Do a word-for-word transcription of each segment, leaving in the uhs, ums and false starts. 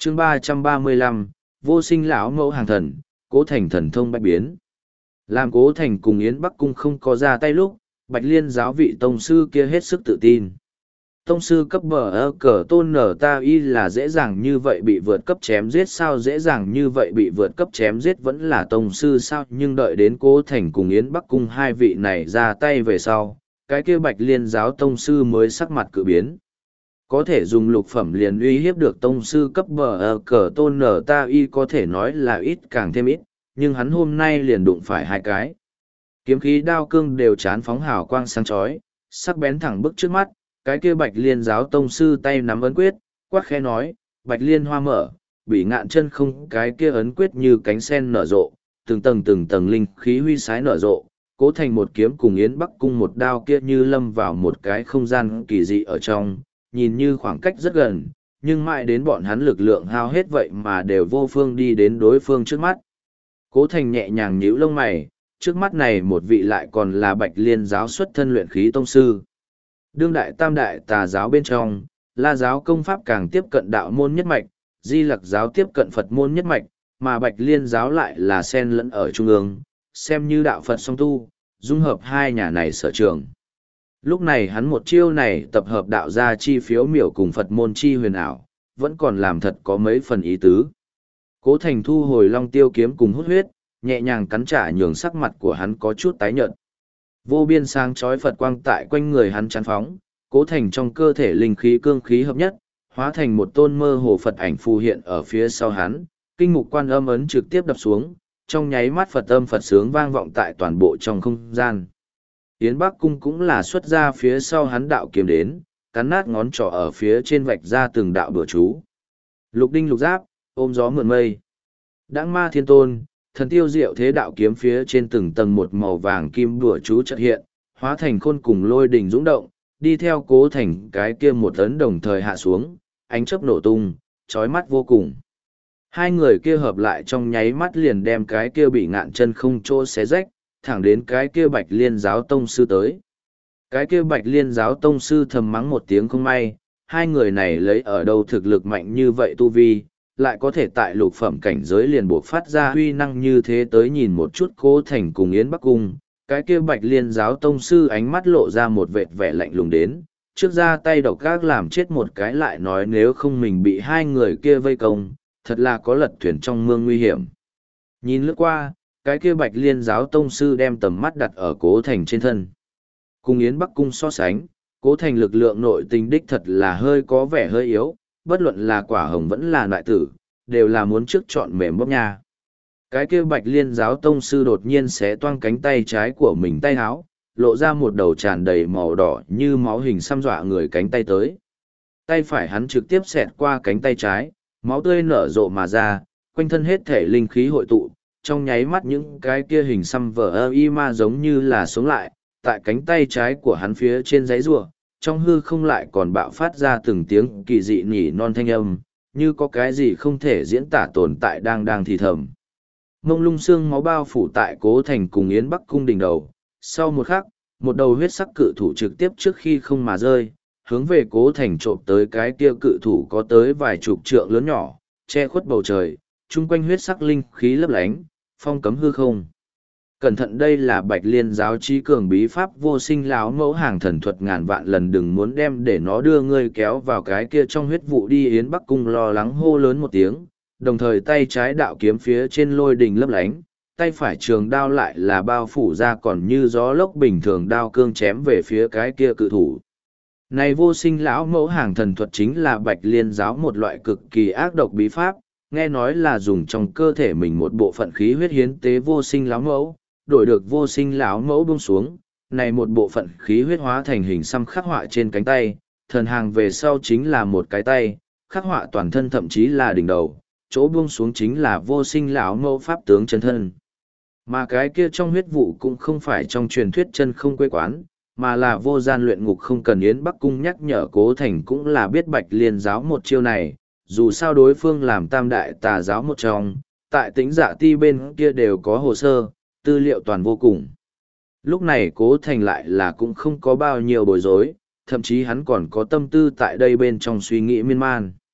chương ba trăm ba mươi lăm, vô sinh lão mẫu hàng thần, Cố Thành thần thông bách biến. Làm Cố Thành cùng Yến Bắc Cung không có ra tay lúc, Bạch Liên giáo vị tông sư kia hết sức tự tin. Tông sư cấp bờ ơ cờ tôn nở ta y là dễ dàng như vậy bị vượt cấp chém giết sao dễ dàng như vậy bị vượt cấp chém giết vẫn là tông sư sao nhưng đợi đến Cố Thành cùng Yến Bắc Cung hai vị này ra tay về sau, cái kia Bạch Liên giáo tông sư mới sắc mặt cự biến. Có thể dùng lục phẩm liền uy hiếp được tông sư cấp bờ ở cờ tôn nở ta y có thể nói là ít càng thêm ít, nhưng hắn hôm nay liền đụng phải hai cái. Kiếm khí đao cương đều chán phóng hào quang sáng chói, sắc bén thẳng bức trước mắt, cái kia Bạch Liên giáo tông sư tay nắm ấn quyết, quát khẽ nói, Bạch Liên hoa mở, bị ngạn chân không cái kia ấn quyết như cánh sen nở rộ, từng tầng từng tầng linh khí huy sái nở rộ, Cố Thành một kiếm cùng Yến Bắc Cung một đao kia như lâm vào một cái không gian kỳ dị ở trong, nhìn như khoảng cách rất gần, nhưng mãi đến bọn hắn lực lượng hao hết vậy mà đều vô phương đi đến đối phương trước mắt. Cố Thành nhẹ nhàng nhíu lông mày, trước mắt này một vị lại còn là Bạch Liên giáo xuất thân luyện khí tông sư. Đương đại tam đại tà giáo bên trong, La giáo công pháp càng tiếp cận đạo môn nhất mạch, Di Lặc giáo tiếp cận Phật môn nhất mạch, mà Bạch Liên giáo lại là xen lẫn ở trung ương, xem như đạo Phật song tu, dung hợp hai nhà này sở trường. Lúc này hắn một chiêu này tập hợp đạo gia chi phiếu miểu cùng Phật môn chi huyền ảo, vẫn còn làm thật có mấy phần ý tứ. Cố Thành thu hồi long tiêu kiếm cùng hút huyết, nhẹ nhàng cắn trả nhường sắc mặt của hắn có chút tái nhợt. Vô biên sáng chói Phật quang tại quanh người hắn chắn phóng, Cố Thành trong cơ thể linh khí cương khí hợp nhất, hóa thành một tôn mơ hồ Phật ảnh phù hiện ở phía sau hắn, kinh mục quan âm ấn trực tiếp đập xuống, trong nháy mắt Phật âm Phật sướng vang vọng tại toàn bộ trong không gian. Yến Bắc Cung cũng là xuất ra phía sau hắn đạo kiếm đến, cắn nát ngón trỏ ở phía trên vạch ra từng đạo đùa chú. Lục đinh lục giáp, ôm gió mượn mây. Đãng ma thiên tôn, thần tiêu diệu thế đạo kiếm phía trên từng tầng một màu vàng kim đùa chú chợt hiện, hóa thành khôn cùng lôi đình dũng động, đi theo Cố Thành cái kia một tấn đồng thời hạ xuống, ánh chớp nổ tung, chói mắt vô cùng. Hai người kia hợp lại trong nháy mắt liền đem cái kia bị ngạn chân không chỗ xé rách, thẳng đến cái kia Bạch Liên giáo tông sư tới. Cái kia Bạch Liên giáo tông sư thầm mắng một tiếng không may, hai người này lấy ở đâu thực lực mạnh như vậy tu vi, lại có thể tại lục phẩm cảnh giới liền buộc phát ra huy năng như thế tới nhìn một chút Cố Thành cùng Yến Bắc Cung. Cái kia Bạch Liên giáo tông sư ánh mắt lộ ra một vệt vẻ lạnh lùng đến, trước ra tay độc gác làm chết một cái lại nói nếu không mình bị hai người kia vây công, thật là có lật thuyền trong mương nguy hiểm. Nhìn lướt qua, cái kia Bạch Liên giáo tông sư đem tầm mắt đặt ở Cố Thành trên thân. Cùng Yến Bắc Cung so sánh, Cố Thành lực lượng nội tình đích thật là hơi có vẻ hơi yếu, bất luận là quả hồng vẫn là đại tử, đều là muốn trước chọn mềm bóp nha. Cái kia Bạch Liên giáo tông sư đột nhiên xé toang cánh tay trái của mình tay háo, lộ ra một đầu tràn đầy màu đỏ như máu hình xăm dọa người cánh tay tới. Tay phải hắn trực tiếp xẹt qua cánh tay trái, máu tươi nở rộ mà ra, quanh thân hết thể linh khí hội tụ, trong nháy mắt những cái kia hình xăm vờ ơ y ma giống như là sống lại, tại cánh tay trái của hắn phía trên giấy rùa, trong hư không lại còn bạo phát ra từng tiếng kỳ dị nhỉ non thanh âm, như có cái gì không thể diễn tả tồn tại đang đang thì thầm. Mông lung xương máu bao phủ tại Cố Thành cùng Yến Bắc Cung đỉnh đầu, sau một khắc, một đầu huyết sắc cự thủ trực tiếp trước khi không mà rơi, hướng về Cố Thành trộm tới cái kia cự thủ có tới vài chục trượng lớn nhỏ, che khuất bầu trời, chung quanh huyết sắc linh khí lấp lánh, phong cấm hư không. Cẩn thận, đây là Bạch Liên giáo trí cường bí pháp vô sinh lão mẫu hàng thần thuật, ngàn vạn lần đừng muốn đem để nó đưa ngươi kéo vào cái kia trong huyết vụ đi. Yến Bắc Cung lo lắng hô lớn một tiếng, đồng thời tay trái đạo kiếm phía trên lôi đình lấp lánh, tay phải trường đao lại là bao phủ ra còn như gió lốc bình thường đao cương chém về phía cái kia cự thủ. Này vô sinh lão mẫu hàng thần thuật chính là Bạch Liên giáo một loại cực kỳ ác độc bí pháp, nghe nói là dùng trong cơ thể mình một bộ phận khí huyết hiến tế vô sinh lão mẫu, đổi được vô sinh lão mẫu buông xuống, này một bộ phận khí huyết hóa thành hình xăm khắc họa trên cánh tay, thần hàng về sau chính là một cái tay, khắc họa toàn thân thậm chí là đỉnh đầu, chỗ buông xuống chính là vô sinh lão mẫu pháp tướng chân thân. Mà cái kia trong huyết vụ cũng không phải trong truyền thuyết chân không quê quán, mà là vô gian luyện ngục. Không cần Yến Bắc Cung nhắc nhở, Cố Thành cũng là biết Bạch Liên giáo một chiêu này, dù sao đối phương làm tam đại tà giáo một trong, tại Tĩnh Dạ Ti bên kia đều có hồ sơ, tư liệu toàn vô cùng. Lúc này Cố Thành lại là cũng không có bao nhiêu bối rối, thậm chí hắn còn có tâm tư tại đây bên trong suy nghĩ miên man.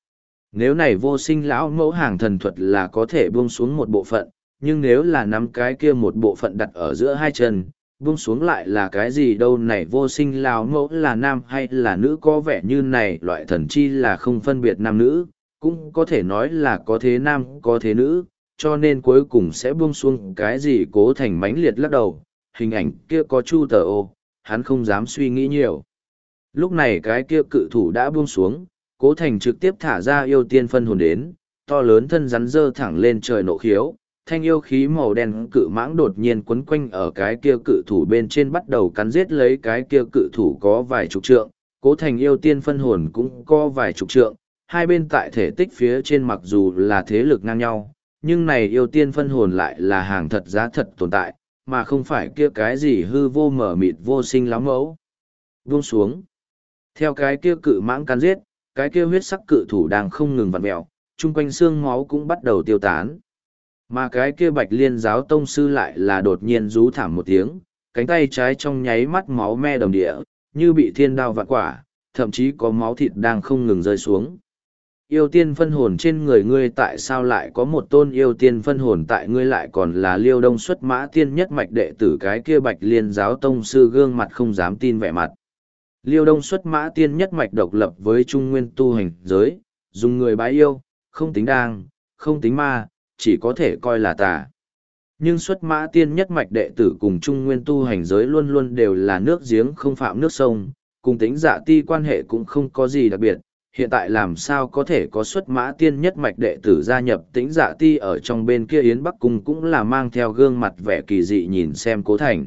Nếu này vô sinh lão mẫu hàng thần thuật là có thể buông xuống một bộ phận, nhưng nếu là nắm cái kia một bộ phận đặt ở giữa hai chân, buông xuống lại là cái gì đâu này vô sinh lão mẫu là nam hay là nữ có vẻ như này loại thần chi là không phân biệt nam nữ, cũng có thể nói là có thế nam có thế nữ, cho nên cuối cùng sẽ buông xuống cái gì Cố Thành mãnh liệt lắc đầu, hình ảnh kia có chu tờ ô, hắn không dám suy nghĩ nhiều. Lúc này cái kia cự thủ đã buông xuống, Cố Thành trực tiếp thả ra yêu tiên phân hồn đến, to lớn thân rắn dơ thẳng lên trời nộ khiếu, thanh yêu khí màu đen cự mãng đột nhiên quấn quanh ở cái kia cự thủ bên trên bắt đầu cắn giết lấy cái kia cự thủ có vài chục trượng, Cố Thành yêu tiên phân hồn cũng có vài chục trượng, hai bên tại thể tích phía trên mặc dù là thế lực ngang nhau, nhưng này yêu tiên phân hồn lại là hàng thật giá thật tồn tại, mà không phải kia cái gì hư vô mở mịt vô sinh lắm mẫu. Buông xuống. Theo cái kia cự mãng cắn giết, cái kia huyết sắc cự thủ đang không ngừng vặn mèo, chung quanh xương máu cũng bắt đầu tiêu tán. Mà cái kia Bạch Liên giáo tông sư lại là đột nhiên rú thảm một tiếng, cánh tay trái trong nháy mắt máu me đầm địa, như bị thiên đao vạn quả, thậm chí có máu thịt đang không ngừng rơi xuống. Yêu tiên phân hồn trên người ngươi tại sao lại có một tôn yêu tiên phân hồn tại ngươi lại còn là Liêu Đông xuất mã tiên nhất mạch đệ tử cái kia Bạch Liên giáo tông sư gương mặt không dám tin vẻ mặt. Liêu Đông xuất mã tiên nhất mạch độc lập với Trung Nguyên tu hành giới, dùng người bái yêu, không tính đang, không tính ma, chỉ có thể coi là tà. Nhưng xuất mã tiên nhất mạch đệ tử cùng Trung Nguyên tu hành giới luôn luôn đều là nước giếng không phạm nước sông, cùng tính dạ ti quan hệ cũng không có gì đặc biệt. Hiện tại làm sao có thể có xuất mã tiên nhất mạch đệ tử gia nhập tĩnh dạ ti ở trong bên kia Yến Bắc Cung cũng là mang theo gương mặt vẻ kỳ dị nhìn xem Cố Thành.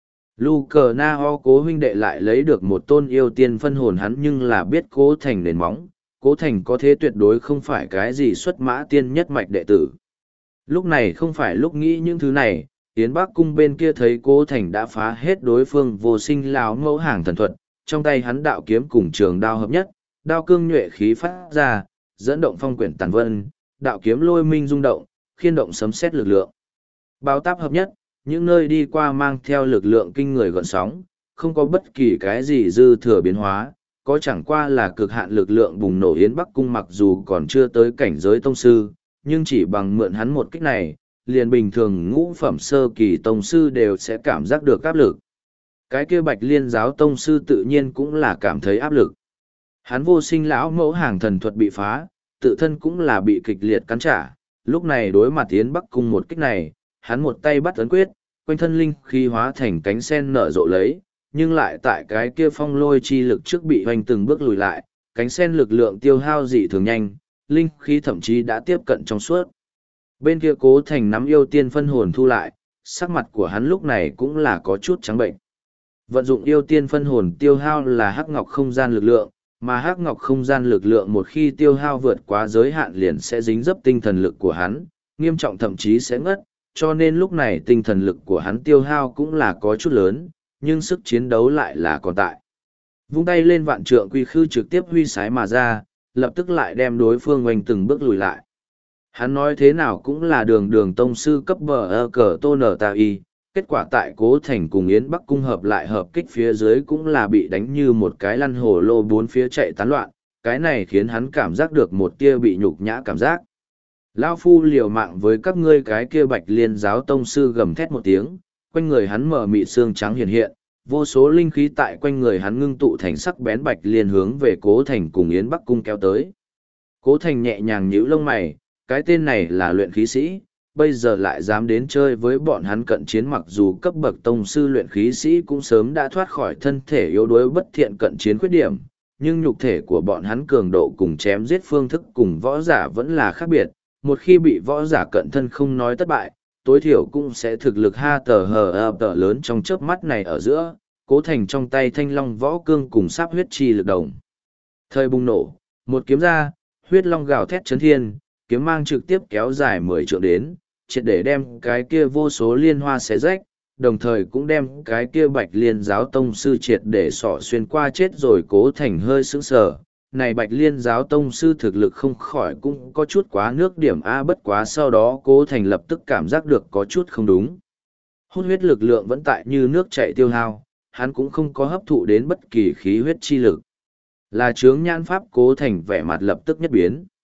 Lu cờ na ho Cố huynh đệ lại lấy được một tôn yêu tiên phân hồn hắn nhưng là biết Cố Thành nền móng, Cố Thành có thế tuyệt đối không phải cái gì xuất mã tiên nhất mạch đệ tử. Lúc này không phải lúc nghĩ những thứ này, Yến Bắc Cung bên kia thấy Cố Thành đã phá hết đối phương vô sinh lão mẫu hàng thần thuật, trong tay hắn đạo kiếm cùng trường đao hợp nhất, đao cương nhuệ khí phát ra, dẫn động phong quyển tàn vân, đạo kiếm lôi minh rung động, khiên động sấm xét lực lượng. Bao táp hợp nhất, những nơi đi qua mang theo lực lượng kinh người gọn sóng, không có bất kỳ cái gì dư thừa biến hóa, có chẳng qua là cực hạn lực lượng bùng nổ Yến Bắc Cung mặc dù còn chưa tới cảnh giới tông sư, nhưng chỉ bằng mượn hắn một kích này, liền bình thường ngũ phẩm sơ kỳ tông sư đều sẽ cảm giác được áp lực. Cái kia Bạch Liên giáo tông sư tự nhiên cũng là cảm thấy áp lực. Hắn vô sinh lão mẫu hàng thần thuật bị phá, tự thân cũng là bị kịch liệt cắn trả, lúc này đối mặt Yến Bắc Cung một kích này, hắn một tay bắt ấn quyết, quanh thân linh khí hóa thành cánh sen nở rộ lấy, nhưng lại tại cái kia phong lôi chi lực trước bị hoành từng bước lùi lại, cánh sen lực lượng tiêu hao dị thường nhanh, linh khí thậm chí đã tiếp cận trong suốt. Bên kia Cố Thành nắm yêu tiên phân hồn thu lại, sắc mặt của hắn lúc này cũng là có chút trắng bệnh. Vận dụng yêu tiên phân hồn tiêu hao là hắc ngọc không gian lực lượng, mà hắc ngọc không gian lực lượng một khi tiêu hao vượt quá giới hạn liền sẽ dính dấp tinh thần lực của hắn, nghiêm trọng thậm chí sẽ ngất, cho nên lúc này tinh thần lực của hắn tiêu hao cũng là có chút lớn, nhưng sức chiến đấu lại là còn tại. Vung tay lên vạn trượng quy khư trực tiếp huy sái mà ra, lập tức lại đem đối phương oanh từng bước lùi lại. Hắn nói thế nào cũng là đường đường tông sư cấp bờ ơ cờ tô nở tà y, kết quả tại Cố Thành cùng Yến Bắc Cung hợp lại hợp kích phía dưới cũng là bị đánh như một cái lăn hồ lô bốn phía chạy tán loạn, cái này khiến hắn cảm giác được một tia bị nhục nhã cảm giác. Lao phu liều mạng với các ngươi cái kia Bạch Liên giáo tông sư gầm thét một tiếng, quanh người hắn mở mị xương trắng hiện hiện, vô số linh khí tại quanh người hắn ngưng tụ thành sắc bén Bạch Liên hướng về Cố Thành cùng Yến Bắc Cung kéo tới. Cố Thành nhẹ nhàng nhíu lông mày, cái tên này là luyện khí sĩ, bây giờ lại dám đến chơi với bọn hắn cận chiến mặc dù cấp bậc tông sư luyện khí sĩ cũng sớm đã thoát khỏi thân thể yếu đuối bất thiện cận chiến khuyết điểm, nhưng nhục thể của bọn hắn cường độ cùng chém giết phương thức cùng võ giả vẫn là khác biệt, một khi bị võ giả cận thân không nói thất bại, tối thiểu cũng sẽ thực lực ha tờ hờ ập tờ lớn trong chớp mắt này ở giữa, Cố Thành trong tay thanh long võ cương cùng sáp huyết chi lực đồng. Thời bùng nổ, một kiếm ra, huyết long gào thét chấn thiên, kiếm mang trực tiếp kéo dài mười trượng đến, triệt để đem cái kia vô số liên hoa xé rách, đồng thời cũng đem cái kia Bạch Liên giáo tông sư triệt để sọ xuyên qua chết rồi. Cố Thành hơi sững sờ, này Bạch Liên giáo tông sư thực lực không khỏi cũng có chút quá nước điểm A, bất quá sau đó Cố Thành lập tức cảm giác được có chút không đúng. Hút huyết lực lượng vẫn tại như nước chảy tiêu hao, hắn cũng không có hấp thụ đến bất kỳ khí huyết chi lực. Là chướng nhãn pháp, Cố Thành vẻ mặt lập tức nhất biến.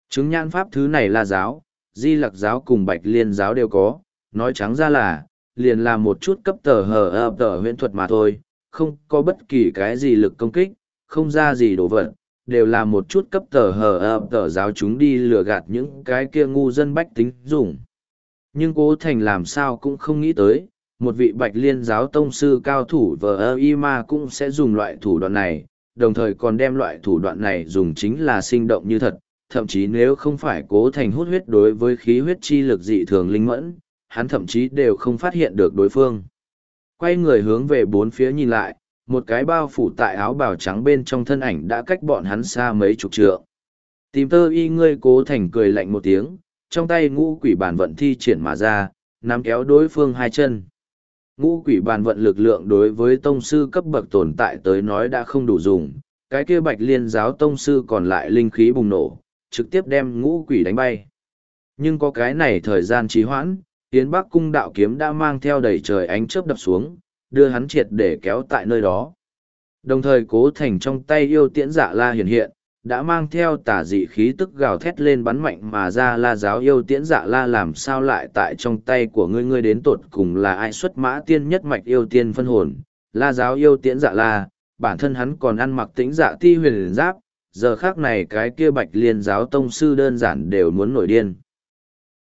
Chứng nhãn pháp thứ này là giáo, di lặc giáo cùng bạch liên giáo đều có, nói trắng ra là, liền là một chút cấp tờ hờ ập tờ huyễn thuật mà thôi, không có bất kỳ cái gì lực công kích, không ra gì đồ vật, đều là một chút cấp tờ hờ ập tờ giáo chúng đi lừa gạt những cái kia ngu dân bách tính dùng. Nhưng Cố Thành làm sao cũng không nghĩ tới, một vị bạch liên giáo tông sư cao thủ vờ ơ y ma cũng sẽ dùng loại thủ đoạn này, đồng thời còn đem loại thủ đoạn này dùng chính là sinh động như thật, thậm chí nếu không phải Cố Thành hút huyết đối với khí huyết chi lực dị thường linh mẫn, hắn thậm chí đều không phát hiện được đối phương. Quay người hướng về bốn phía nhìn lại, một cái bao phủ tại áo bào trắng bên trong thân ảnh đã cách bọn hắn xa mấy chục trượng. Tìm tơ y ngươi Cố Thành cười lạnh một tiếng, trong tay ngũ quỷ bàn vận thi triển mà ra, nắm kéo đối phương hai chân. Ngũ quỷ bàn vận lực lượng đối với tông sư cấp bậc tồn tại tới nói đã không đủ dùng, cái kia bạch liên giáo tông sư còn lại linh khí bùng nổ, trực tiếp đem ngũ quỷ đánh bay. Nhưng có cái này thời gian trì hoãn, Yến Bắc cung đạo kiếm đã mang theo đầy trời ánh chớp đập xuống, đưa hắn triệt để kéo tại nơi đó. Đồng thời Cố Thành trong tay yêu tiễn dạ la hiện hiện, đã mang theo tà dị khí tức gào thét lên bắn mạnh mà ra la giáo yêu tiễn dạ la làm sao lại tại trong tay của ngươi ngươi đến tột cùng là ai xuất mã tiên nhất mạch yêu tiên phân hồn, la giáo yêu tiễn dạ la, bản thân hắn còn ăn mặc tĩnh dạ ti huyền giáp, giờ khác này cái kia bạch liên giáo tông sư đơn giản đều muốn nổi điên.